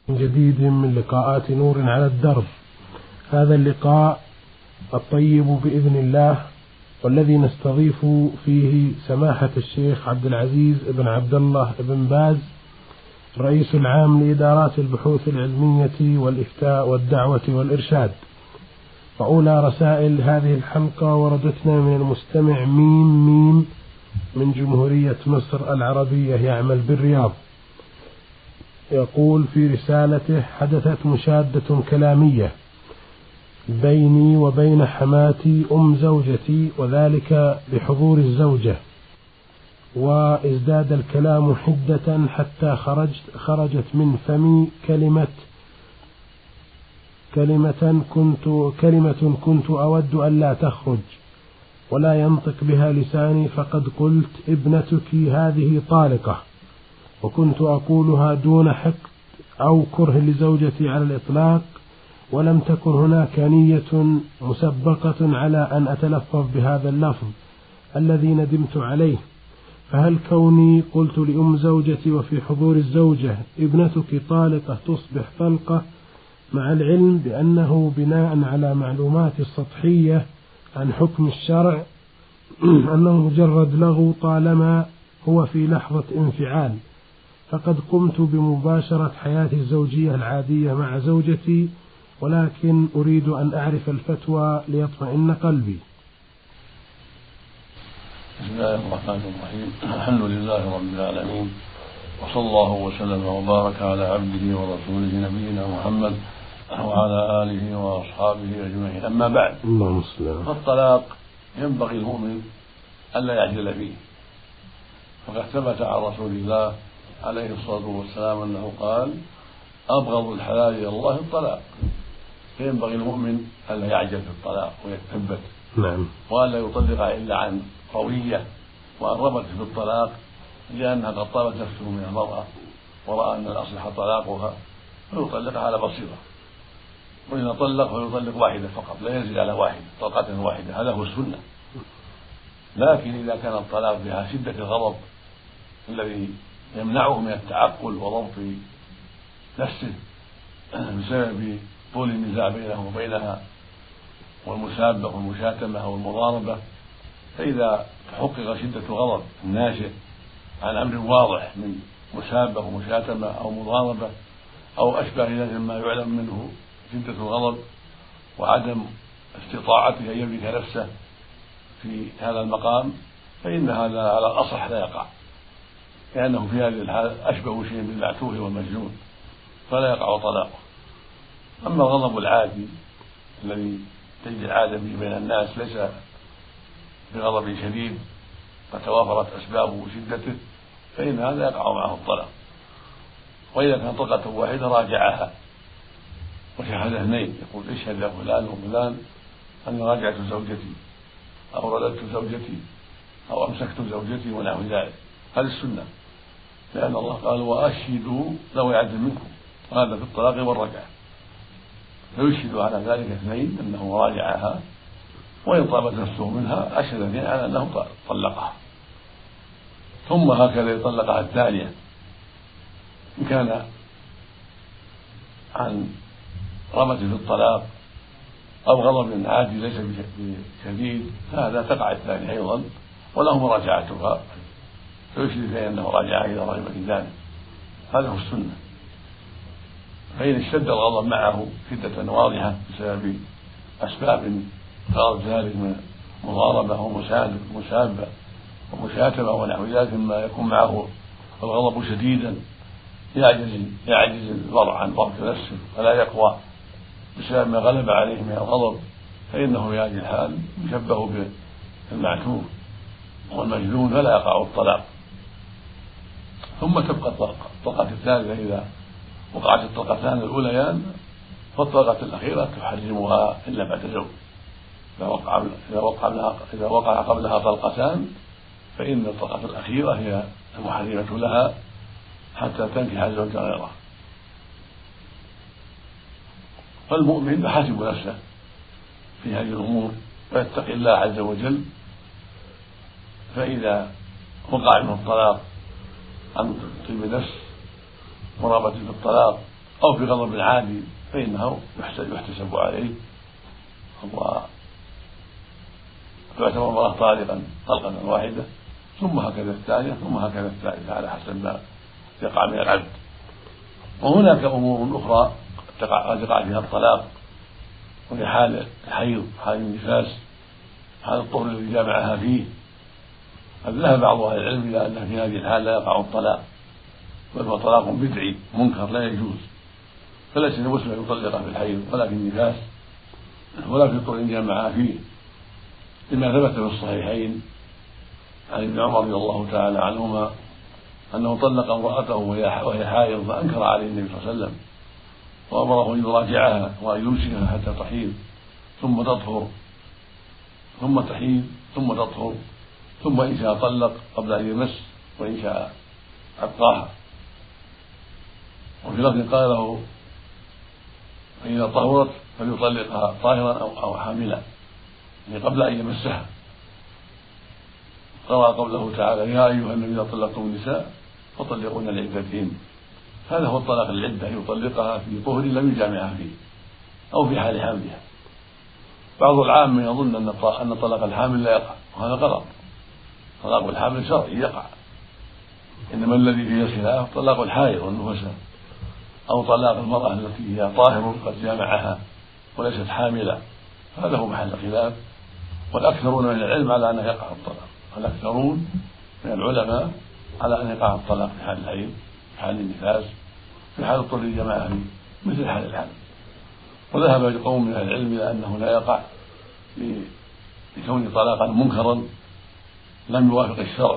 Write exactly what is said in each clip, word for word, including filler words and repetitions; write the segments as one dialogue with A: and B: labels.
A: جديد من لقاءات نور على الدرب. هذا اللقاء الطيب بإذن الله، والذي نستضيف فيه سماحة الشيخ عبد العزيز بن عبد الله بن باز، الرئيس العام لإدارات البحوث العلمية والإفتاء والدعوة والإرشاد. وأولى رسائل هذه الحلقة وردتنا من المستمع ميم ميم من جمهورية مصر العربية، يعمل بالرياض. يقول في رسالته: حدثت مشادة كلامية بيني وبين حماتي أم زوجتي، وذلك بحضور الزوجة، وازداد الكلام حدة حتى خرجت خرجت من فمي كلمة كلمة كنت كلمة كنت أود أن لا تخرج ولا ينطق بها لساني، فقد قلت: ابنتك هذه طالقة. وكنت أقولها دون حقد أو كره لزوجتي على الإطلاق، ولم تكن هناك نية مسبقة على أن أتلفظ بهذا اللفظ الذي ندمت عليه. فهل كوني قلت لأم زوجتي وفي حضور الزوجة ابنتك طالقة تصبح طلقة، مع العلم بأنه بناء على معلومات السطحية عن حكم الشرع أنه مجرد لغو طالما هو في لحظة انفعال، فقد قمت بمباشرة حياتي الزوجية العادية مع زوجتي، ولكن أريد أن أعرف الفتوى ليطمئن قلبي.
B: بسم الله الرحمن الرحيم. الحمد لله رب العالمين، وصلى الله وسلم وبارك على عبده ورسوله نبينا محمد وعلى آله وأصحابه أجمعين. أما بعد، فالطلاق ينبغي المؤمن ألا يعجل فيه، فقد ثبت عن رسول الله عليه الصلاة والسلام أنه قال: أبغض الحلال إلى الله الطلاق. فينبغي المؤمن ألا يعجل في الطلاق ويتثبت،
A: نعم،
B: وألا يطلق إلا عن قوية وأن رغبت في الطلاق لأنها قد طابت نفسه من المرأة ورأى أن الأصلح طلاقها، فيطلقها على بصيرة. وإن طلق فيطلق واحدة فقط، لا يزيد على واحدة، طلقة واحدة، هذا هو السنة. لكن إذا كان الطلاق بها شدة الغضب الذي يمنعه من التعقل وضبط نفسه بسبب طول النزاع بينه وبينها والمسابة والمشاتمة والمضاربة، فإذا تحقق شدة الغضب الناشئ عن أمر واضح من مسابة ومشاتمة أو مضاربة أو أشبه ذلك مما يعلم منه شدة الغضب وعدم استطاعته أن يملك نفسه في هذا المقام، فإن هذا على الأصح لا يقع، لأنه في هذه الحال أشبه شيء بالمعتوه والمجنون، فلا يقع طلاقه. أما الغضب العادي الذي تجد العادة به بين الناس ليس بغضب شديد فتوافرت أسبابه وشدته، فإن هذا يقع معه الطلاق. وإذا كان طلقة واحدة راجعها وشهد اثنين، يقول: اشهد يا فلان وفلان أن راجعت زوجتي أو رددت زوجتي أو أمسكت زوجتي ونحو ذلك. هذه السنة، لأن الله قال: وأشهدوا ذوي عدل منكم، وهذا في الطلاق والرجعة، فيشهد على ذلك اثنين أنه راجعها، وإن طابت نفسه منها أشهد اثنين على أنه طلقها، ثم هكذا يطلقها الثانية. إن كان عن رغبة في الطلاق أو غضب عادي ليس بشديد، فهذا تقع الثانية أيضا وله مراجعتها، فيشهد فيه أنه راجعها إذا رغب في ذلك. هذا هو السنة. فإن اشتد الغضب معه شدة واضحة بسبب أسباب غرض ذلك من مضاربة ومسابة ومشاتمة ونحو ذلك مما يكون معه الغضب شديدا، يعجز يعجز المرء عن ضبط نفسه ولا يقوى بسبب ما غلب عليه من الغضب، فإنه في هذه الحال يشبه بالمعتوه والمجنون، فلا يقع الطلاق. ثم تبقى الطلقة الطلقة الثالثة إذا وقعت الطلقتان الأوليان، فالطلقة الأخيرة تحرمها إلا بعد زوج. إذا وقع إذا وقع لها إذا وقع قبلها طلقتان، فإن الطلقة الأخيرة هي المحرمة لها حتى تنكح زوجا غيره. فالمؤمن يحاسب نفسه في هذه الأمور ويتقي الله عز وجل، فإذا وقع منه الطلاق عن طيب نفس ورغبة في الطلاق أو في غضب عادي فإنه يحتسب عليه وتعتبر المرأة طالقا طلقة واحدة، ثم هكذا الثانية، ثم هكذا الثالثة، على حسب ما يقع من العبد. وهناك أمور أخرى قد يقع فيها الطلاق، وهي حال الحيض، حال النفاس، حال الطهر الذي جامعها فيه. قد ذهب بعض أهل العلم إلى أن في هذه الحال لا يقع الطلاق، بل هو طلاق بدعي منكر لا يجوز، فليس لمسلم أن يطلق في الحيض ولا في النفاس ولا في الطهر جامعها فيه، لما ثبت في الصحيحين عن ابن عمر رضي الله تعالى عنهما أنه طلق امرأته وهي حائض، فأنكر عليه النبي صلى الله عليه وسلم وأمره أن يراجعها وأن يمسكها حتى تحيض ثم تطهر، ثم تحيض ثم تطهر، ثم إن شاء طلق قبل أن يمس، وإن شاء أبقاها. وفي لفظ قال له فإذا طهرت فليطلقها طاهرا أو حاملا، يعني قبل أن يمسها. قرأ قوله تعالى يا أيها النبي إذا طلقتم النساء فطلقوهن لعدتهن، هذا هو الطلاق العدة، يطلقها في طهر لم يجامعها فيه أو في حال حملها. بعض العامة يظن أن طلاق الحامل لا يقع، وهذا غلط. طلاق الحامل شرعي يقع، إنما الذي فيه الخلاف طلاق الحائض والنفساء، أو طلاق المرأة التي هي طاهر قد جامعها وليست حاملة، هذا هو محل الخلاف. والأكثرون من العلم على أنه يقع الطلاق، الأكثرون من العلماء على أن يقع الطلاق في حال الحيض، في حال النفاس، في حال الطهر الجماعة مثل حال الحمل. وذهب قوم من العلم إلى أنه لا يقع لكون طلاقا منكرا لم يوافق الشرع،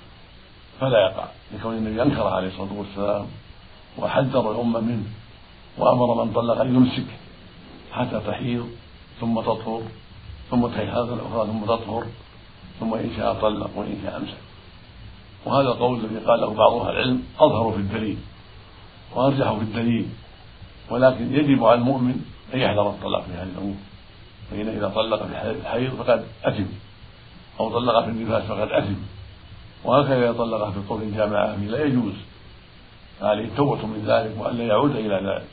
B: فلا يقع لكون النبي أنكر عليه الصلاة والسلام وحذر الأمة منه، وأمر من طلق أن يمسك حتى تحيض ثم تطهر، ثم تحيض الأخرى ثم تطهر، ثم إن شاء طلق وإن شاء أمسك. وهذا القول الذي قاله بعض أهل العلم أظهر في الدليل وأرجح في الدليل، ولكن يجب على المؤمن أن يحذر الطلاق في هذه الأمور، فإن إذا طلق في الحيض فقد أثم، أو طلق في النفاس فقد أثم، وهكذا إذا طلق في الطهر جامعة فيه لا يجوز، عليه التوبة من ذلك وأن لا يعود إلى ذلك.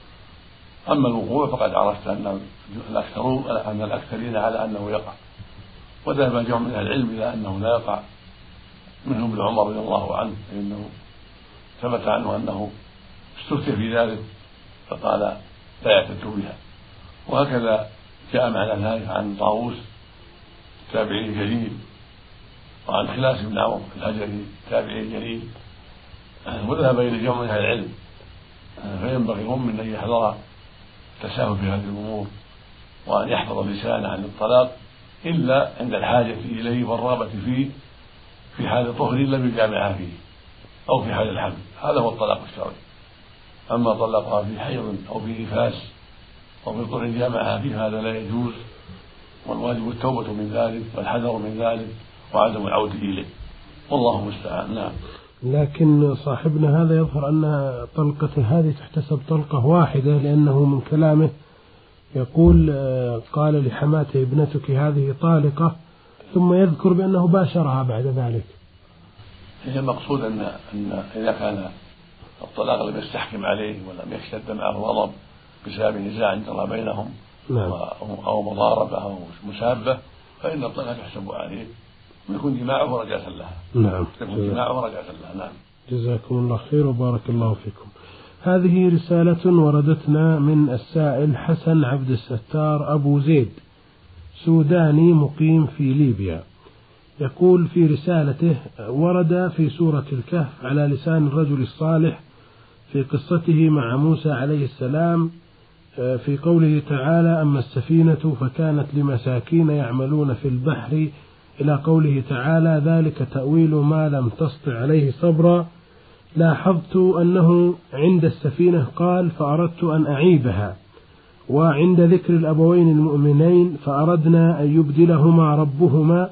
B: أما الوقوع فقد عرفت أن الأكثرون أن الأكثرين على أنه يقع، وذهب جمع من العلم إلى أنه لا يقع، منهم ابن عمر رضي الله عنه فإنه ثبت عنه أنه استفتي في ذلك فقال لا يعتد بها. وهكذا جاء معنى ذلك عن طاووس تابعي جليل، وعن خلاس بن عمرو الهجري تابعي جليل، وذهب إلى جمع من العلم. فينبغي المؤمن أن يحذر التساهل في هذه الأمور، وأن يحفظ لسانه عن الطلاق إلا عند الحاجة إليه والرغبة فيه في حال طهر لم يجامعها فيه أو في حال الحمل، هذا هو الطلاق الشرعي. أما طلقها في حيض أو في نفاس أو في طهر جامعها فيه هذا لا يجوز، والواجب التوبة من ذلك والحذر من ذلك وعدم العودة إليه، والله المستعان. نعم.
A: لكن صاحبنا هذا يظهر أن طلقته هذه تحتسب طلقة واحدة، لأنه من كلامه يقول قال لحماته ابنتك هذه طالقة، ثم يذكر بأنه باشرها بعد ذلك.
B: هي المقصود أن, أن إذا كان الطلاق لم يستحكم عليه ولم يشتد معه الغضب بسبب نزاع جرى بينهم،
A: نعم،
B: أو مضاربة أو مشابة، فإن الطلاق يحسب عليه ويكون جماعه رجعة لها.
A: نعم،
B: يكون جماعه رجعة لها. نعم.
A: جزاكم الله خير وبارك الله فيكم. هذه رسالة وردتنا من السائل حسن عبد الستار أبو زيد، سوداني مقيم في ليبيا. يقول في رسالته: ورد في سورة الكهف على لسان الرجل الصالح في قصته مع موسى عليه السلام في قوله تعالى: أما السفينة فكانت لمساكين يعملون في البحر، إلى قوله تعالى: ذلك تأويل ما لم تسطع عليه صبرا. لاحظت أنه عند السفينة قال: فأردت أن أعيبها، وعند ذكر الأبوين المؤمنين فأردنا أن يبدلهما ربهما،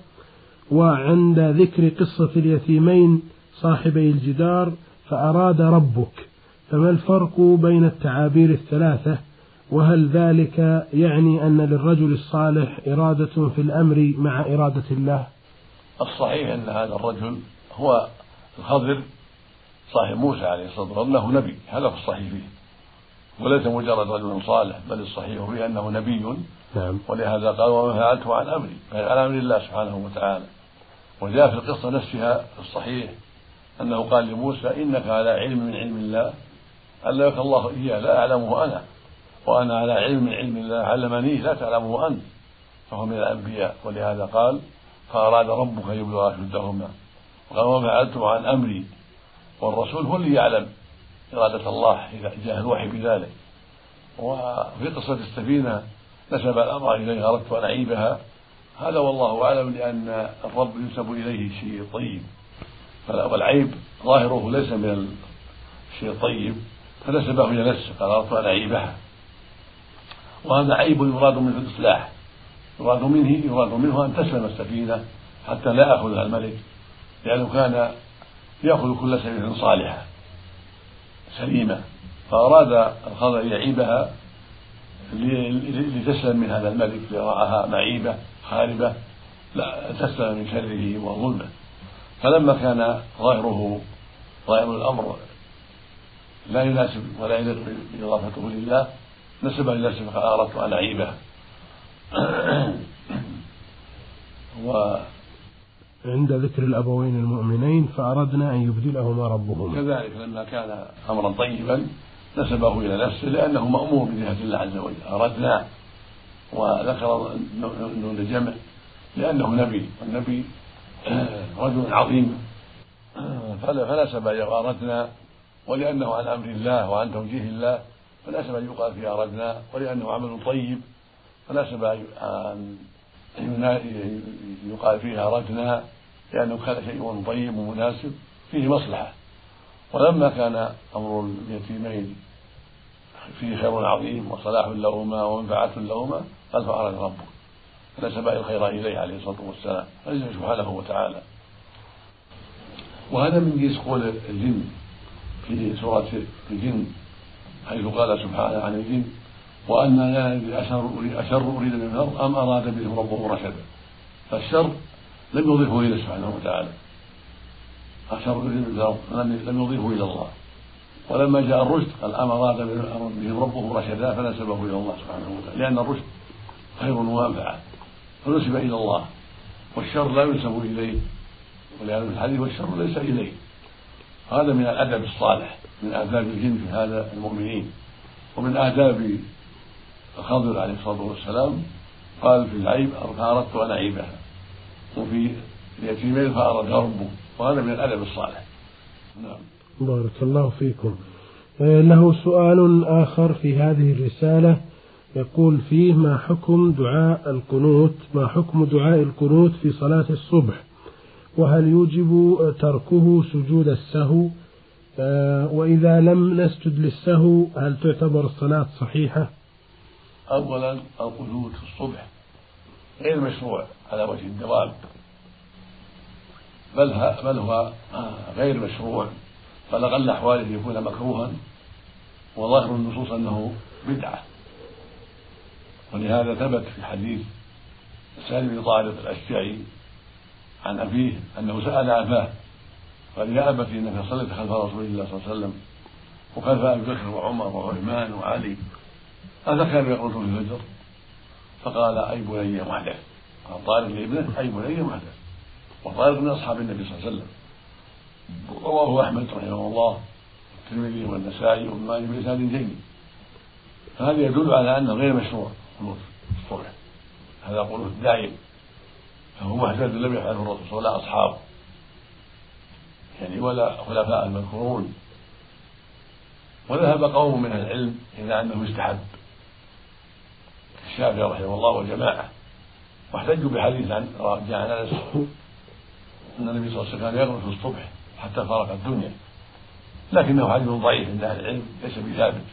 A: وعند ذكر قصة اليتيمين صاحبي الجدار فأراد ربك. فما الفرق بين التعابير الثلاثة؟ وهل ذلك يعني أن للرجل الصالح إرادة في الأمر مع إرادة الله؟
B: الصحيح أن هذا الرجل هو الخضر صاحب موسى عليه الصلاة والسلام، أنه نبي، هذا في الصحيح فيه، وليس مجرد رجل صالح، بل الصحيح فيه أنه نبي.
A: نعم.
B: ولهذا قال وما فعلته عن أمري، فعل عن أمر الله سبحانه وتعالى. وجاء في القصة نفسها الصحيح أنه قال لموسى إنك على علم من علم الله علمك الله إياه لا أعلمه أنا، وأنا على علم من علم الله علمني لا تعلمه أنت، فهو من الأنبياء. ولهذا قال فأراد ربك يبلغ أشدهما، وقال وما فعلته عن أمري. والرسول هو اللي يعلم إرادة الله إذا جاء الوحي بذلك. وفي قصة السفينة نسب الأمر إليها أردت أن أعيبها، هذا والله أعلم، لأن الرب ينسب إليه شيء طيب، والعيب ظاهره ليس من الشيء الطيب، فنسبه إلى نفسه قال أردت أن أعيبها، وهذا عيب يراد منه الإصلاح، يراد منه يراد منه أن تسلم السفينة حتى لا يأخذها الملك، لأنه كان يأخذ كل سفينة صالحة سليمة، فأراد الخضر يعيبها لتسلم من هذا الملك لرآها معيبة خاربة لا تسلم من شره وظلمه. فلما كان ظاهره ظاهر الأمر لا يناسب ولا يليق بإضافته لله نسب إلى نفسه فقال أردت أن أعيبها.
A: عند ذكر الأبوين المؤمنين فأردنا أن يبدلهما ربهما،
B: كذلك لما كان أمرا طيبا نسبه إلى نفسه لأنه مأمور بجهة الله عز وجل. أردنا وذكر نون الجمع لأنه نبي، والنبي رجل عظيم فنسب أردنا، ولأنه عن أمر الله وعن توجيه الله فنسب أن يقال فيه أردنا، ولأنه عمل طيب فنسب أن يقال فيه أردنا، لأنه كان شيء طيب ومناسب فيه مصلحة. ولما كان أمر اليتيمين فيه خير عظيم وصلاح لهما ومنفعة لهما قال فأراد ربك، فنسب الخير إليه عليه الصلاة والسلام سبحانه وتعالى. وهذا من جنس قول الجن في سورة الجن حيث قال سبحانه عن الجن وأنا لا ندري أشر أريد من الأرض أم أراد بهم ربه رشدا، فالشر لم يضيفه إليه سبحانه وتعالى، أشر أريد من الأرض لم يضيفه إلى الله. ولما جاء الرشد قال أم أراد بهم ربه رشدا فنسبه إلى الله سبحانه وتعالى، لأن الرشد خير ومنفعة فنسب إلى الله، والشر لا ينسب إليه، ولهذا في الحديث والشر ليس إليه. هذا من الأدب الصالح من آداب الجن في هذا المؤمنين. ومن آداب الخضر عليه الصلاة والسلام قال في العيب فأردت أن أعيبها، وفي اليتيمين فأراد ربه، وهذا من الأدب الصالح. نعم.
A: بارك الله فيكم. له سؤال آخر في هذه الرسالة يقول فيه ما حكم دعاء القنوت ما حكم دعاء القنوت في صلاة الصبح، وهل يوجب تركه سجود السهو، وإذا لم نسجد للسهو هل تعتبر الصلاة صحيحة؟
B: أولا القنوت في الصبح غير مشروع على وجه الدوام، بل, بل هو غير مشروع، بل أقل أحواله يكون مكروها، وظاهر النصوص أنه بدعة. ولهذا ثبت في حديث سالم بن طارق الأشجعي عن أبيه أنه سأل أباه قال يا أبتي إنك صليت خلف رسول الله صلى الله عليه وسلم وخلف أبي بكر وعمر وعثمان وعلي أذكر يقول في الفجر؟ فقال أي بني محدث. قال طارق لابنه أي بني محدث، وطارق من أصحاب النبي صلى الله عليه وسلم. رواه أحمد رحمه الله الترمذي والنسائي وابن ماجه بإسناد جيد. فهذا يدل على أنه غير مشروع قنوت الصبح، هذا قنوت دائم، فهو محدث لم يفعله الرسول صلى الله عليه وسلم ولا أصحابه يعني ولا خلفاء المذكورون. وذهب قوم من العلم إلى أنه يستحب الشافعي رحمه الله وجماعة، واحتجوا بحديث عن جاء عن أنس أن النبي صلى الله عليه وسلم كان يقنط في الصبح حتى فارق الدنيا، لكنه حديث ضعيف عند أهل العلم ليس بثابت.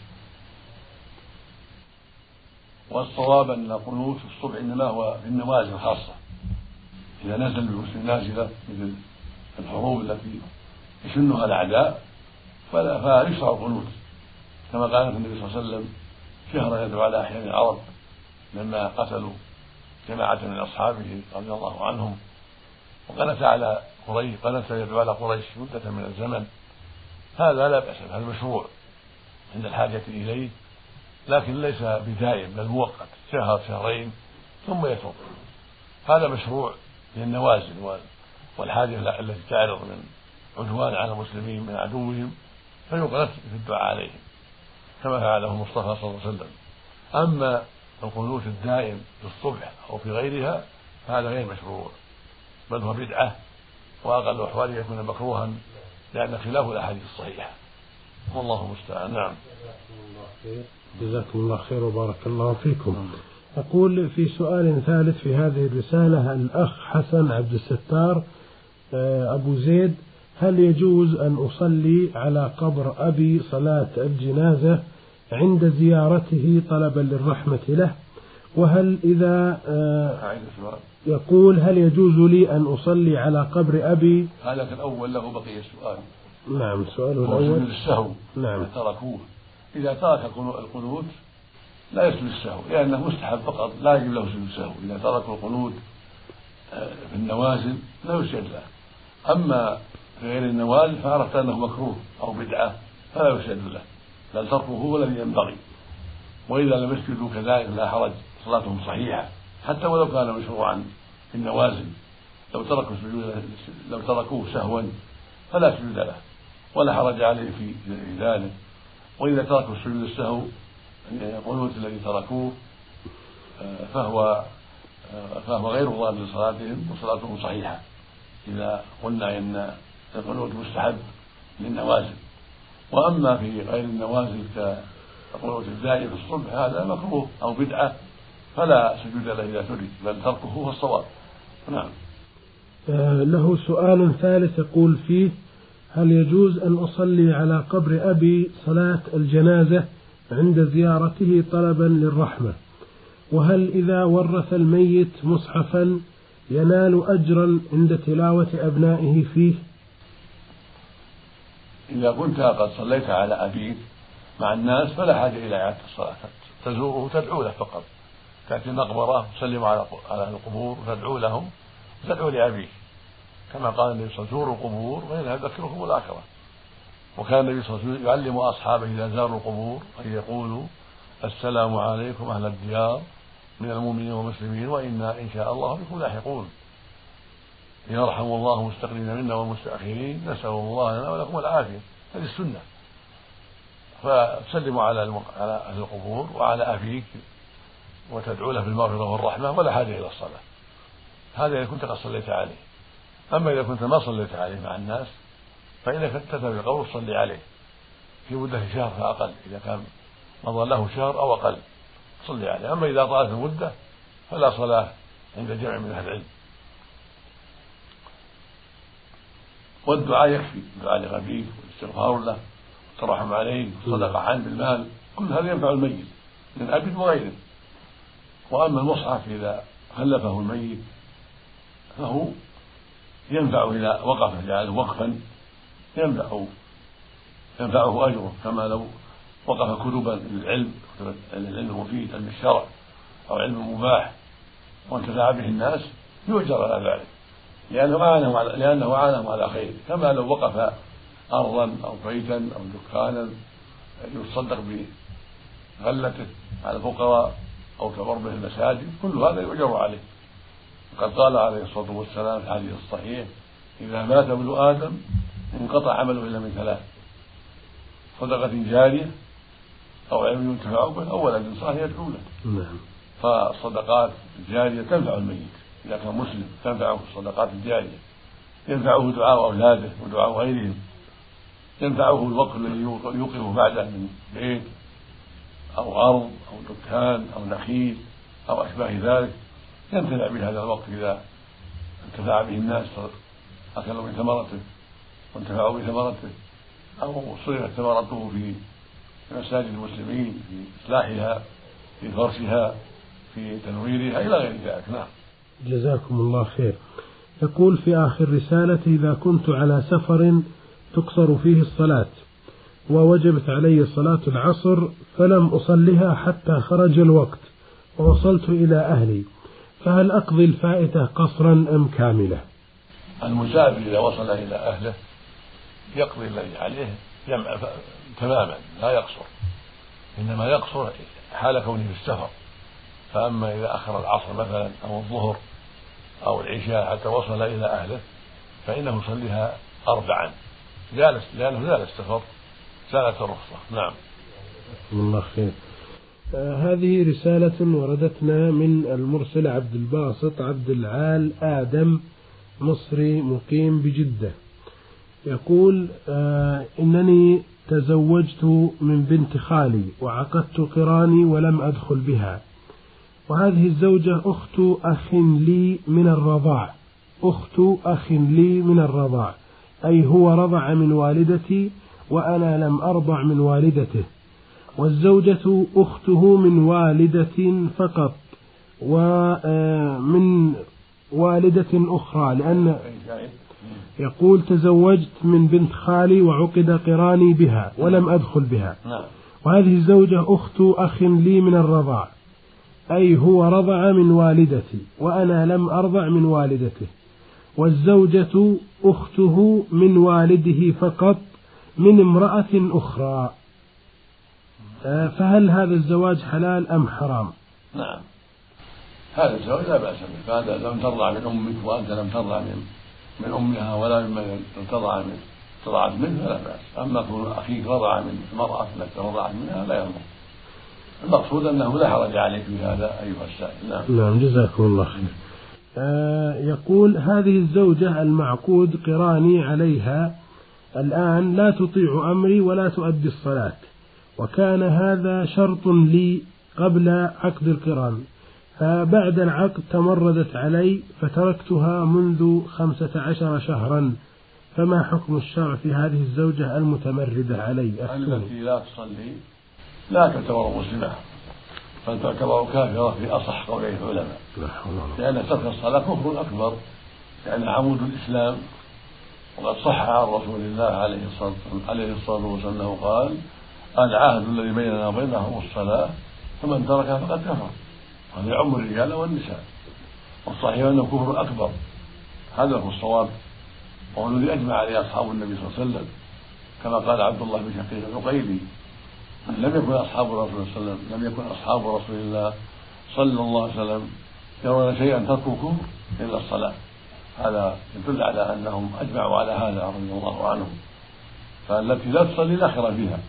B: والصواب أن القنوت في الصبح إنما هو في النوازل خاصة، إذا نزل بحسن نازلة مثل الحروب التي يشنها الأعداء فيشرع القنوت، كما قال النبي صلى الله عليه وسلم شهر يدعو على أحيان العرب لما قتلوا جماعة من أصحابه رضي الله عنهم، وقنت على قريش قنت يدعو على قريش مدة من الزمن. هذا لا بأس به، المشروع عند الحاجة إليه لكن ليس بدائم بل مؤقت شهر شهرين ثم يترك. هذا مشروع للنوازل والحاجة التي تعرض من عدوان على المسلمين من عدوهم فيقنت في الدعاء عليهم كما فعله المصطفى صلى الله عليه وسلم. أما القنوت الدائم في الصبح أو في غيرها فهذا غير مشروع بل هو بدعة وأقل أحواله يكون مكروها لأن خلاف الأحاديث الصحيحة والله المستعان. نعم.
A: جزاكم الله خير وبارك الله فيكم. أقول في سؤال ثالث في هذه الرسالة الأخ حسن عبد الستار أبو زيد: هل يجوز أن أصلي على قبر أبي صلاة الجنازة عند زيارته طلبا للرحمة له؟ وهل إذا يقول هل يجوز لي أن أصلي على قبر أبي؟
B: هذا الأول له بقي السؤال.
A: نعم سؤاله الأول.
B: السهو.
A: نعم.
B: تركوه إذا ترك القنوت لا يسجد السهو لأنه مستحب فقط لا يجب له سجود السهو. إذا تركوا القنوت في النوازل لا يسجد له. أما في غير النوازل فعرفت أنه مكروه أو بدعة فلا يسجد له بل تركه هو الذي ينبغي. وإذا لم يسجدوا كذلك لا حرج صلاتهم صحيحة حتى ولو كان مشروعا في النوازل. لو تركوا لو تركوه سهوا فلا سجود له ولا حرج عليه في ذلك. وإذا تركوا سجود السهو القنوت الذي تركوه فهو فهو غير ضار لصلاتهم وصلاتهم صحيحة إذا قلنا إن القنوت مستحب للنوازل. وأما في غير النوازل كقنوت الدائم في الصبح هذا مكروه أو بدعة فلا سجود له إذا ترك بل تركه هو الصواب. نعم.
A: له سؤال ثالث يقول فيه: هل يجوز أن أصلي على قبر أبي صلاة الجنازة عند زيارته طلبا للرحمة؟ وهل إذا ورث الميت مصحفا ينال أجرا عند تلاوة أبنائه فيه؟
B: إذا كنت قد صليت على أبيك مع الناس فلا حاجة إلى إعادة الصلاة، تزوره تدعو له فقط، تأتي المقبرة تسلم على القبور وتدعو لهم تدعو لأبيك كما قال النبي صلى الله عليه وسلم: زوروا القبور فإنها تذكركم الآخرة. وكان النبي صلى الله عليه وسلم يعلم أصحابه إذا زاروا القبور أن يقولوا: السلام عليكم أهل الديار من المؤمنين والمسلمين وإنا إن شاء الله بكم لاحقون، يرحم الله المستقدمين منا والمستأخرين، نسأل الله لنا ولكم العافية. هذه السنة. فتسلم على على أهل القبور وعلى أبيك وتدعو له بالمغفرة والرحمة ولا حاجة إلى الصلاة. هذا إذا كنت قد صليت عليه. أما إذا كنت ما صليت عليه مع الناس فإنك تأتي بالقبر تصلي عليه في مدة شهر فأقل، إذا كان مضى له شهر أو أقل صلي عليه. أما إذا طالت المدة فلا صلاة عند جمع من أهل العلم. والدعاء يكفي، الدعاء لأبيك والاستغفار له والترحم عليه والصدقة عنه بالمال، كل هذا ينفع الميت من أب وغيره. وأما المصحف إذا خلفه الميت فهو ينفع إذا وقف جعله وقفا ينفع ينفعه أجره، كما لو وقف كتبا للعلم العلم المفيد علم الشرع أو علم مباح وانتفع به الناس يؤجر على ذلك لأنه أعانهم على لأنه أعانهم على خير. كما لو وقف أرضا أو بيتا أو دكانا يتصدق بغلته على الفقراء أو تبر به المساجد، كل هذا يؤجر عليه. وقد قال عليه الصلاة والسلام في الحديث الصحيح: إذا مات ابن آدم انقطع عمله إلا من ثلاث: صدقة جارية أو علم ينتفع به أو ولد صالح يدعو له. فالصدقات الجارية تنفع الميت إذا كان مسلم، تنفعه الصدقات الجارية، ينفعه دعاء أولاده ودعاء غيرهم، ينفعه الوقت الذي يوقف بعده من بيت أو أرض أو دكان أو نخيل أو أشباه ذلك، ينتفع بهذا الوقت إذا انتفع به الناس، أكلوا من ثمرته وانتفعوا بثمرته أو صرفت ثمرته في مساجد المسلمين في إصلاحها في فرشها في تنويرها إلى غير ذلك. نعم.
A: جزاكم الله خير. يقول في آخر رسالتي: إذا كنت على سفر تقصر فيه الصلاة ووجبت علي صلاة العصر فلم أصلها حتى خرج الوقت ووصلت إلى أهلي، فهل أقضي الفائتة قصرا أم كاملة؟
B: المسافر إذا وصل إلى أهله يقضي الذي عليه جمع تماما لا يقصر، إنما يقصر حال كونه في السفر. فأما إذا أخر العصر مثلا أو الظهر أو العشاء حتى وصل إلى أهله فإنه يصليها أربعا جالس، لأنه زال السفر زالت الرخصة. نعم.
A: الله خير. آه هذه رسالة وردتنا من المرسل عبد الباسط عبد العال آدم، مصري مقيم بجدة. يقول آه إنني تزوجت من بنت خالي وعقدت قراني ولم أدخل بها، وهذه الزوجة أخت أخ لي من الرضاع أخت أخ لي من الرضاع أي هو رضع من والدتي وأنا لم أرضع من والدته، والزوجة أخته من والدة فقط ومن والدة أخرى، لأن يقول تزوجت من بنت خالي وعقد قراني بها ولم أدخل بها، وهذه الزوجة أخت أخ لي من الرضاع أي هو رضع من والدتي وأنا لم أرضع من والدته، والزوجة أخته من والده فقط من امرأة أخرى، فهل هذا الزواج حلال أم حرام؟
B: نعم، هذا الزواج لا بأس به، فهذا لم ترضع من أمك وأنت لم ترضع من من أمها ولا ممن ترضع من ترضعت منه فلا بأس. أما كون أخيك رضع من امرأة التي رضعت منها لا يضر. المقصود أنه لا حرج عليك بهذا أيها السائل. نعم.
A: نعم جزاكم الله خير. آه يقول هذه الزوجة المعقود قراني عليها الآن لا تطيع أمري ولا تؤدي الصلاة، وكان هذا شرط لي قبل عقد القران، فبعد العقد تمردت علي فتركتها منذ خمسة عشر شهرا، فما حكم الشرع في هذه الزوجة المتمردة علي؟
B: التي لا تصلي لا تعتبر مسلمة بل تعتبر كافرة في أصح قولي العلماء، لأن ترك الصلاة كفر أكبر، لأن عمود الإسلام، وقد صح عن رسول الله عليه الصلاة والسلام أنه قال العهد الذي بيننا وبينهم الصلاة فمن تركها فقد كفر. هذا يعم الرجال والنساء، والصحيح أنه كفر أكبر، هذا هو الصواب وهو الذي أجمع عليه أصحاب النبي صلى الله عليه وسلم، كما قال عبد الله بن شقيق العقيلي لم يكن أصحاب رسول الله صلى الله عليه وسلم لم يكن أصحاب رسول الله صلى الله عليه وسلم يرون شيئا تركوا كفر إلا الصلاة. هذا يدل على أنهم أجمعوا على هذا رضي الله عنهم. فالتي لا تصلي لا خير فيها،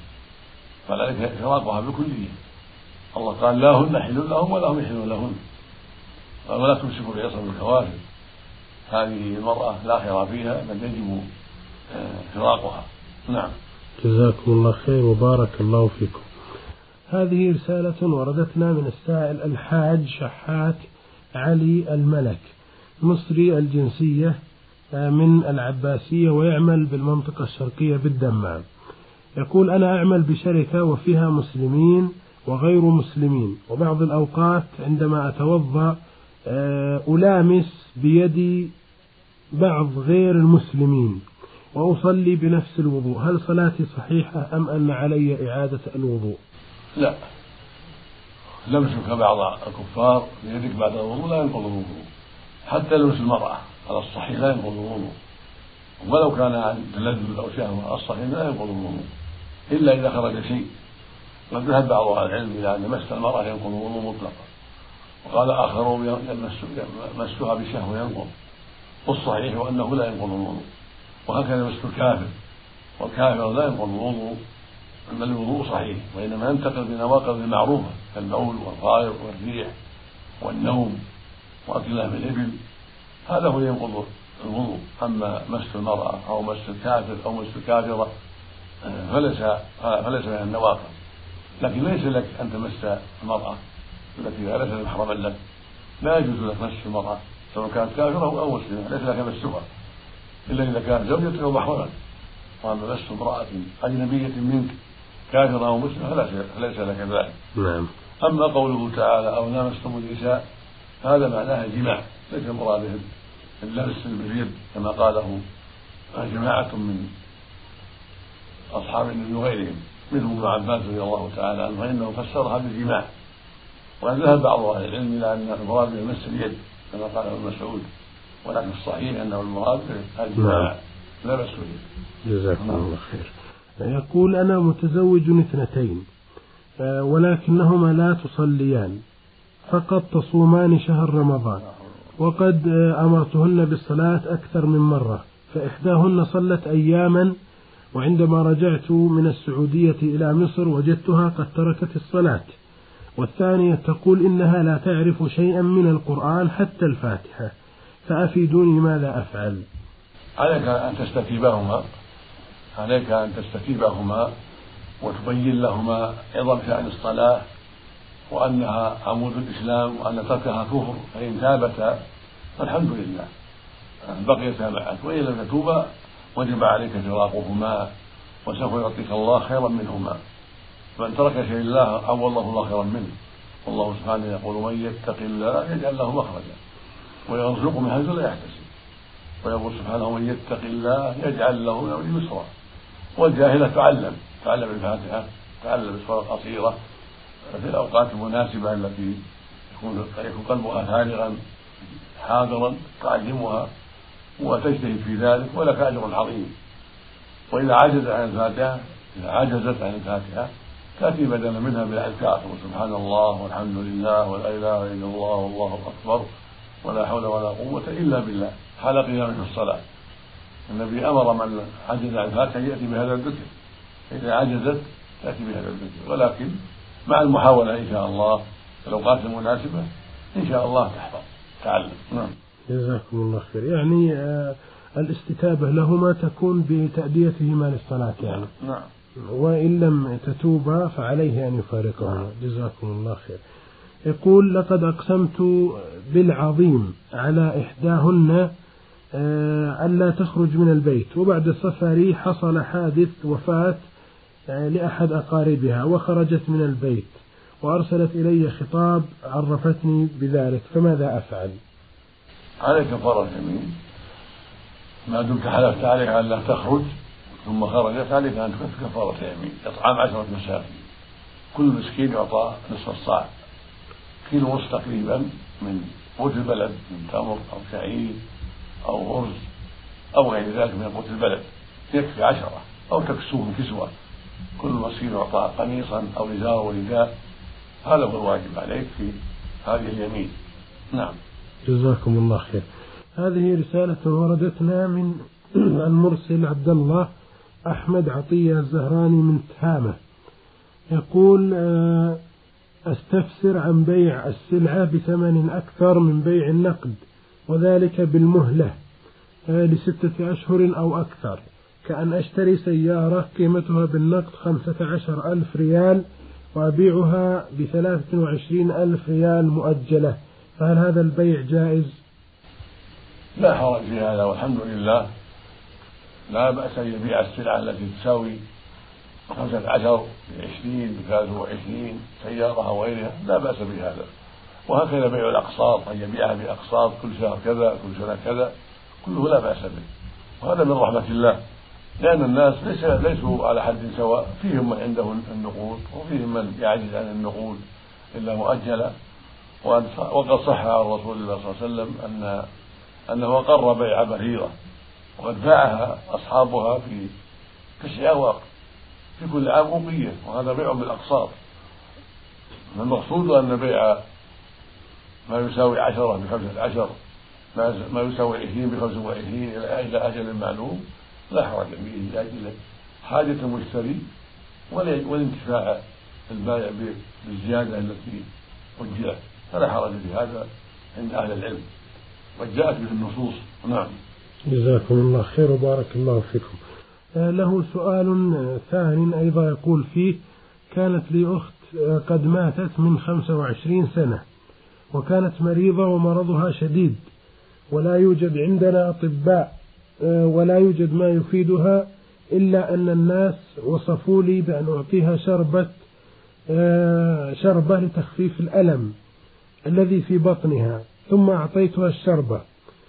B: فذلك فراقها بكلية. الله قال لا هن حل لهم ولا هم يحلون لهن، ولا تمسكوا بعصم الكوافر. هذه المرأة لا خير فيها بل يجب فراقها. نعم.
A: جزاكم الله خير وبارك الله فيكم. هذه رسالة وردتنا من السائل الحاج شحات علي الملك، مصري الجنسية من العباسية ويعمل بالمنطقة الشرقية بالدمام. يقول أنا أعمل بشركة وفيها مسلمين وغير مسلمين، وبعض الأوقات عندما أتوضأ ألامس بيدي بعض غير المسلمين وأصلي بنفس الوضوء، هل صلاتي صحيحة أم أن علي إعادة الوضوء؟
B: لا، لمسك بعض الكفار بيدك بعد الوضوء لا ينقض الوضوء، حتى لمس المرأة على الصحيح لا ينقض الوضوء، ولو كان عن تلذذ أو شهوة الصحيح لا ينقض الوضوء إلا إذا خرج شيء. قد ذهب بعض أهل العلم إلى أن مس المرأة ينقض الوضوء مطلقا، وقال آخرون مسها بشهوة ينقض، والصحيح أنه لا ينقض الوضوء. وهكذا مس الكافر، والكافر لا ينقض الوضوء، أما الوضوء صحيح، وإنما ينتقل بنواقض المعروفة كالبول والغائط والريح والنوم وأكل لحم الإبل، هذا هو ينقض الوضوء. أما مس المرأة أو مس الكافر أو مس الكافرة فليس فليس من النواقض، لكن ليس لك أن تمس المرأة التي ليست محرما لك، لا يجوز لك مس المرأة سواء كانت كافرة أو مسلمة، ليس لك مسها إلا إذا كانت زوجتك أو محرما. وأما مس امرأة أجنبية منك كافرة أو مسلمة فليس لك ذلك.
A: نعم.
B: أما قوله تعالى أو لامستم النساء هذا معناه الجماع، ليس مراده اللمس باليد كما قاله جماعة من أصحاب النبي وغيرهم منهم ابن عباس رضي الله تعالى عنه، فإنه فسرها بالجماع. وقد ذهب بعض أهل العلم إلى أن المراد بمس اليد كما قال ابن مسعود، ولكن الصحيح أنه المراد بالجماع لا بس اليد.
A: جزاكم الله خير. يقول أنا متزوج اثنتين، ولكنهما لا تصليان، فقط تصومان شهر رمضان، وقد أمرتهن بالصلاة أكثر من مرة، فإحداهن صلت أياما، وعندما رجعت من السعودية إلى مصر وجدتها قد تركت الصلاة، والثانية تقول إنها لا تعرف شيئا من القرآن حتى الفاتحة، فأفيدوني ماذا أفعل؟
B: عليك أن تستتيبهما عليك أن تستتيبهما وتبين لهما عظم شأن الصلاة وأنها عمود الإسلام وأن تركها كفر، فإن تابتا فالحمد لله بقيتا معك، وإن لم تتوبا وجب عليك فراقهما، وسوف يعطيك الله خيرا منهما. من ترك شيء الله عوض الله خيرا منه، والله سبحانه يقول: من يتق الله يجعل له مخرجا ويرزقه من حيث لا يحتسب، ويقول سبحانه: من يتق الله يجعل له من امره يسرا. والجاهلة تعلم تعلم الفاتحة، تعلم السورة القصيرة في الأوقات المناسبة التي يكون قلبها فارغا حاضرا، تعلمها وتجتهد في ذلك ولك أجر عظيم. وإذا عجزت عن الفاتحة إذا عجزت عن الفاتحة تأتي بدلا منها بالأذكار: سبحان الله والحمد لله ولا إله إلا الله والله أكبر ولا حول ولا قوة إلا بالله حال قيام في الصلاة. النبي أمر من عجز عن الفاتحة يأتي بهذا الذكر، إذا عجزت تأتي بهذا الذكر، ولكن مع المحاولة إن شاء الله في الأوقات المناسبة إن شاء الله تحفظ تعلم. نعم.
A: جزاكم الله خير. يعني آه الاستتابة لهما تكون بتأديتهما للصلاة يعني.
B: نعم.
A: وإن لم تتوبا فعليه أن يفارقهما. جزاكم الله خير. يقول: لقد أقسمت بالعظيم على إحداهن ألا تخرج من البيت، وبعد سفري حصل حادث وفاة لأحد أقاربها وخرجت من البيت وأرسلت إلي خطاب عرفتني بذلك، فماذا أفعل؟
B: عليك كفارة يمين ما دمت حلفت عليها ألا تخرج ثم خرجت، عليك أن تكفر كفارة يمين، إطعام عشرة مساكين، كل مسكين يعطى نصف الصاع، كيلو ونصف تقريبا من قوت البلد، من تمر أو شعير أو أرز أو غير ذلك من قوت البلد، يكفي عشرة، أو تكسوهم كسوة، كل مسكين يعطى قميصا أو إزار ورداء، هذا هو الواجب عليك في هذه اليمين. نعم.
A: جزاكم الله خير. هذه رسالة وردتنا من المرسل عبد الله أحمد عطية الزهراني من تهامة، يقول: أستفسر عن بيع السلعة بثمن أكثر من بيع النقد، وذلك بالمهلة لستة أشهر أو أكثر، كأن أشتري سيارة قيمتها بالنقد خمسة عشر ألف ريال وأبيعها بثلاثة وعشرين ألف ريال مؤجلة، فهل هذا البيع جائز؟
B: لا حرج في هذا، والحمد لله. لا بأس أن يبيع السلعة التي تساوي خمسة عشر بعشرين بثلاثة وعشرين سيارة أو غيرها، لا بأس بهذا. وهكذا بيع الأقساط، أن يبيعها بأقساط كل شهر كذا كل سنة كذا، كله لا بأس به، وهذا من رحمة الله، لأن الناس ليس ليسوا على حد سواء، فيهم من عنده النقود وفيهم من يعجز عن النقود إلا مؤجلة. وقد صح عن رسول الله صلى الله عليه وسلم أن أنه أقر بيع بهيرة وقد باعها أصحابها في تسع أواق في كل عام أوقية، وهذا بيع بالأقساط. المقصود أن بيع ما يساوي عشرة بخمسة عشر، ما يساوي عشرين بخمسة وعشرين إلى أجل معلوم لا حرج فيه، لأجل حاجة المشتري والانتفاع البائع بالزيادة التي أجلت، فلا حرج في هذا عند أهل العلم، وجاءت به النصوص. نعم.
A: جزاكم الله خير وبارك الله فيكم. له سؤال ثاني أيضا يقول فيه: كانت لي أخت قد ماتت من خمسة وعشرين سنة، وكانت مريضة ومرضها شديد، ولا يوجد عندنا أطباء ولا يوجد ما يفيدها، إلا أن الناس وصفوا لي بأن أعطيها شربة شربة لتخفيف الألم الذي في بطنها، ثم أعطيتها الشربة،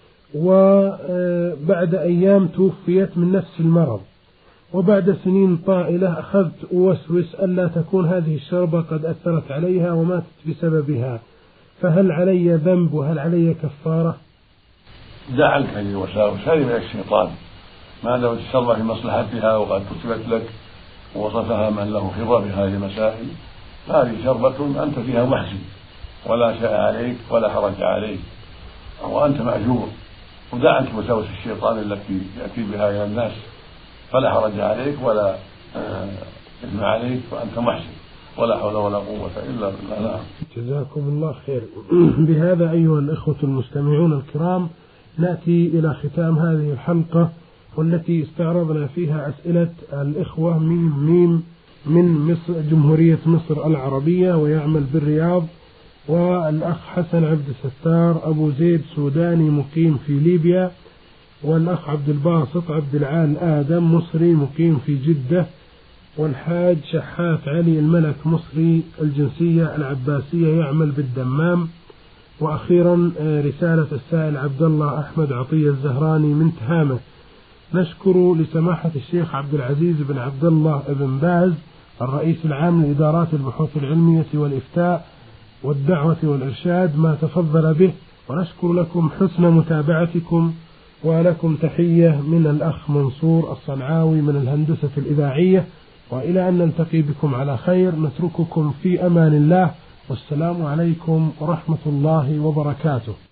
A: وبعد أيام توفيت من نفس المرض، وبعد سنين طائلة أخذت أوسوس ألا تكون هذه الشربة قد أثرت عليها وماتت بسببها، فهل علي ذنب وهل علي كفارة؟
B: دع عنك هذه الوساوس، هذه من الشيطان، ما دامت الشربة في مصلحتها وقد كتبت لك ووصفها من له خبرة في هذه المسائل، هذه شربة أنت فيها محسن ولا شيء عليك ولا حرج عليك وأنت مأجور، ودع عنك وساوس الشيطان التي يأتي بها إلى الناس، فلا حرج عليك ولا إثم عليك وأنت محسن ولا حول ولا قوة إلا بالله. نعم.
A: جزاكم الله خير. بهذا أيها الإخوة المستمعون الكرام نأتي إلى ختام هذه الحلقة، والتي استعرضنا فيها أسئلة الإخوة ميم ميم من مصر جمهورية مصر العربية ويعمل بالرياض، والأخ حسن عبد الستار أبو زيد سوداني مقيم في ليبيا، والأخ عبد الباسط عبد العال آدم مصري مقيم في جدة، والحاج شحات علي الملك مصري الجنسية العباسية يعمل بالدمام. وأخيرا رسالة السائل عبد الله أحمد عطية الزهراني من تهامة. نشكر لسماحة الشيخ عبد العزيز بن عبد الله بن باز الرئيس العام لإدارات البحوث العلمية والإفتاء والدعوة والإرشاد ما تفضل به، ونشكر لكم حسن متابعتكم، ولكم تحية من الأخ منصور الصنعاوي من الهندسة الإذاعية، وإلى أن نلتقي بكم على خير نترككم في أمان الله، والسلام عليكم ورحمة الله وبركاته.